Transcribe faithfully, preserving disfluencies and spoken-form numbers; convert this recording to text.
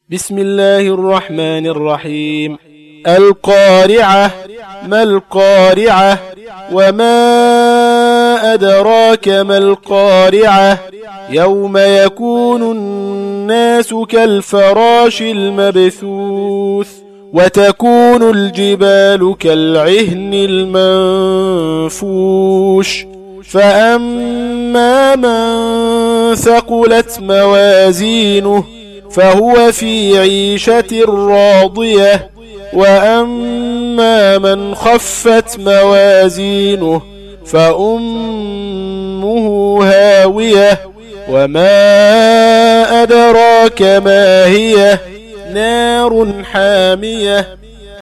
بسم الله الرحمن الرحيم. القارعة. ما القارعة؟ وما أدراك ما القارعة؟ يوم يكون الناس كالفراش المبثوث وتكون الجبال كالعهن المنفوش فأما من ثقلت موازينه فهو في عيشة راضية وأما من خفت موازينه فأمه هاوية وما أدراك ما هي نار حامية